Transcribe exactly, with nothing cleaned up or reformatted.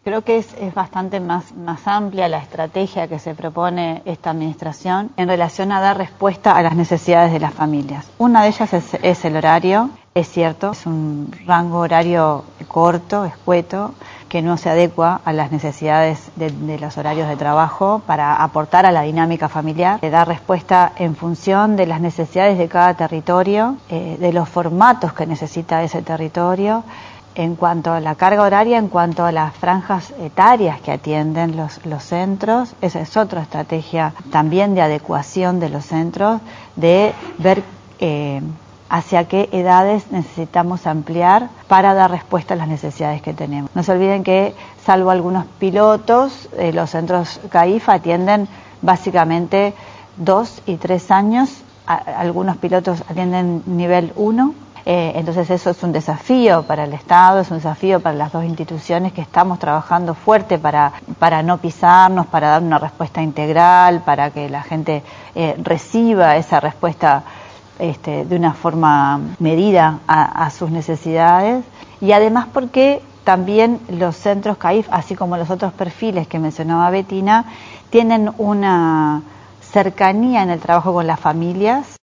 Creo que es, es bastante más, más amplia la estrategia que se propone esta administración en relación a dar respuesta a las necesidades de las familias. Una de ellas es, es el horario, es cierto, es un rango horario corto, escueto, que no se adecua a las necesidades de, de los horarios de trabajo para aportar a la dinámica familiar, de dar respuesta en función de las necesidades de cada territorio, eh, de los formatos que necesita ese territorio, en cuanto a la carga horaria, en cuanto a las franjas etarias que atienden los, los centros. Esa es otra estrategia también de adecuación de los centros, de ver eh, hacia qué edades necesitamos ampliar para dar respuesta a las necesidades que tenemos. No se olviden que, salvo algunos pilotos, eh, los centros C A I F atienden básicamente dos y tres años, a, algunos pilotos atienden nivel uno. Eh, entonces eso es un desafío para el Estado, es un desafío para las dos instituciones que estamos trabajando fuerte para, para no pisarnos, para dar una respuesta integral, para que la gente eh, reciba esa respuesta este, de una forma medida a, a sus necesidades, y además porque también los centros C A I F, así como los otros perfiles que mencionaba Bettina, tienen una cercanía en el trabajo con las familias.